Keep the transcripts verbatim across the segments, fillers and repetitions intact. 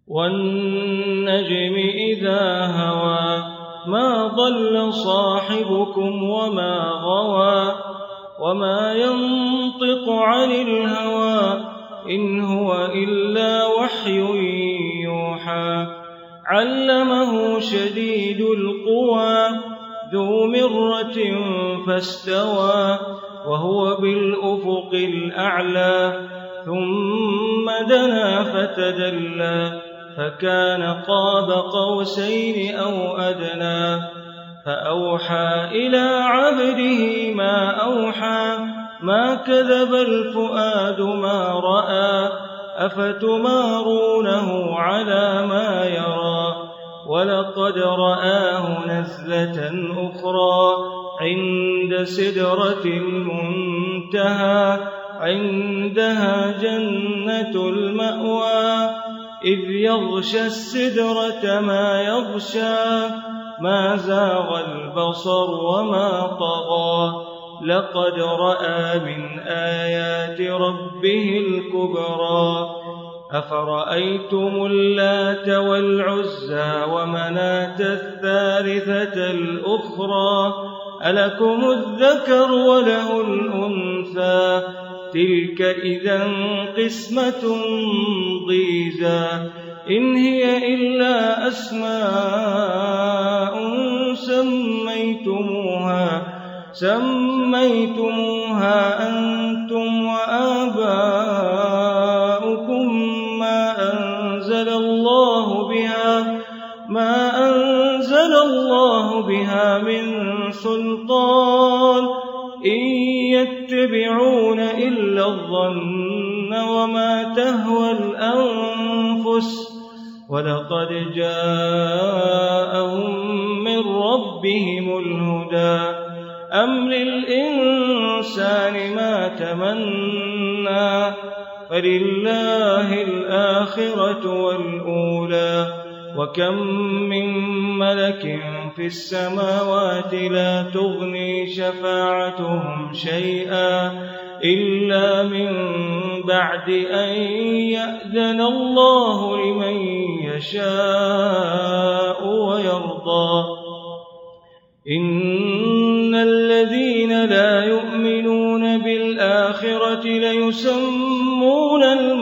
والنجم إذا هوى ما ضل صاحبكم وما غوى وما ينطق عن الهوى إن هو إلا وحي يوحى علمه شديد القوى ذو مرة فاستوى وهو بالأفق الأعلى ثم دنا فتدلى فكان قاب قوسين أو أدنى فأوحى إلى عبده ما أوحى ما كذب الفؤاد ما رأى أفتمارونه على ما يرى ولقد رآه نزلة أخرى عند سدرة المنتهى عندها جنة المأوى إذ يغشى السدرة ما يغشى ما زاغ البصر وما طغى لقد رأى من آيات ربه الكبرى أفرأيتم اللات والعزى ومناة الثالثة الأخرى ألكم الذكر وله الأنثى تلك إذا قسمة ضيزى إن هي إلا أسماء سميتموها سميتموها أنتم وآباؤكم ما أنزل الله بها ما أنزل الله بها من سلطان إن يتبعون إلا الظن وما تهوى الأنفس ولقد جاءهم من ربهم الهدى أم للإنسان ما تمنى فلله الآخرة والأولى وكم من ملك في السماوات لا تغني شفاعتهم شيئا إلا من بعد أن يأذن الله لمن يشاء ويرضى إن الذين لا يؤمنون بالآخرة ليسمون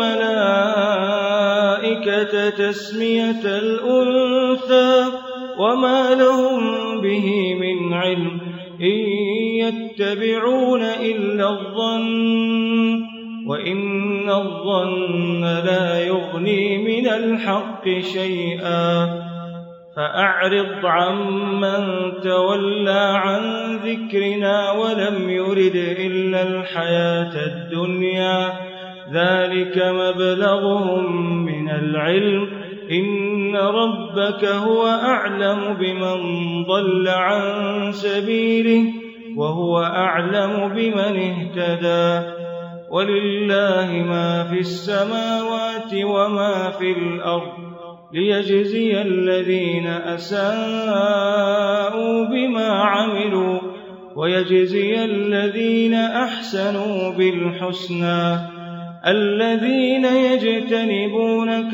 الملائكة تسمية الأنثى وما لهم به من علم إن يتبعون إلا الظن وإن الظن لا يغني من الحق شيئا فأعرض عمن تولى عن ذكرنا ولم يرد إلا الحياة الدنيا ذلك مبلغهم من العلم إن ربك هو أعلم بمن ضل عن سبيله وهو أعلم بمن اهتدى ولله ما في السماوات وما في الأرض ليجزي الذين أساءوا بما عملوا ويجزي الذين أحسنوا بالحسنى الذين يجتنبون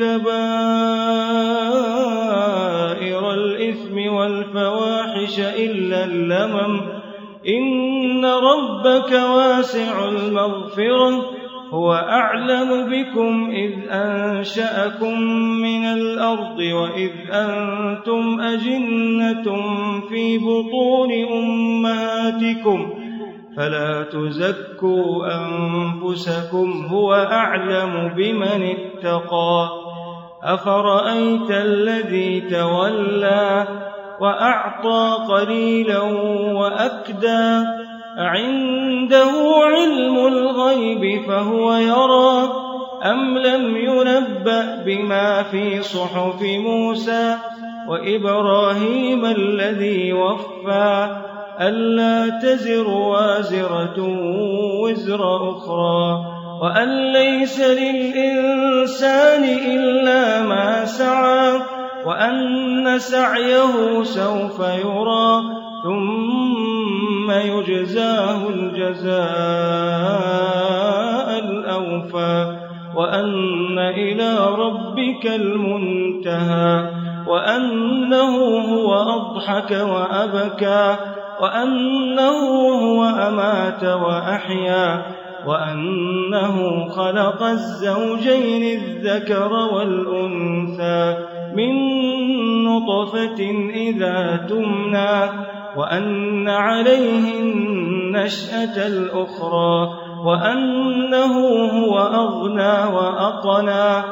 كبائر الإثم والفواحش إلا اللمم إن ربك واسع المغفرة هو أعلم بكم إذ أنشأكم من الأرض وإذ أنتم أجنة في بطون أمهاتكم فلا تزكوا أنفسكم هو أعلم بمن اتقى أفرأيت الذي تولى وأعطى قليلا وأكدى أعنده علم الغيب فهو يرى أم لم ينبأ بما في صحف موسى وإبراهيم الذي وفى ألا تزر وازرة وزر أخرى وأن ليس للإنسان إلا ما سعى وأن سعيه سوف يرى ثم يجزاه الجزاء الأوفى وأن إلى ربك المنتهى وأنه هو أضحك وأبكى وأنه هو أمات وأحيا وأنه خلق الزوجين الذكر والأنثى من نطفة إذا تمنى وأن عليه النشأة الأخرى وأنه هو أغنى وأقنى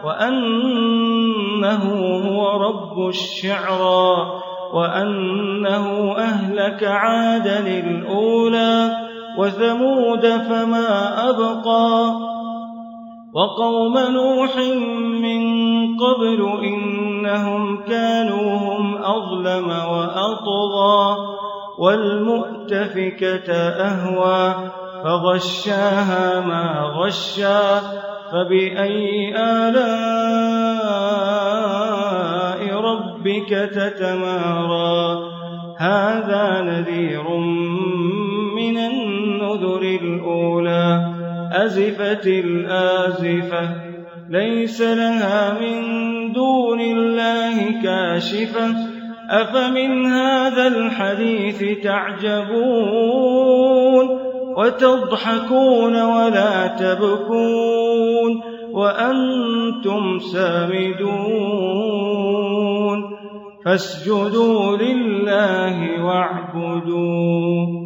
وأنه هو رب الشعرى وأنه أهلك عادا الأولى وثمود فما أبقى وقوم نوح من قبل إنهم كانوا هم أظلم وأطغى والمؤتفكة أهوى فغشاها ما غشا فبأي آلاء ربك تتمارى هذا نذير من النذر الأولى أزفت الآزفة ليس لها من دون الله كاشفة أفمن هذا الحديث تعجبون وتضحكون ولا تبكون وأنتم سامدون فاسجدوا لله واعبدوا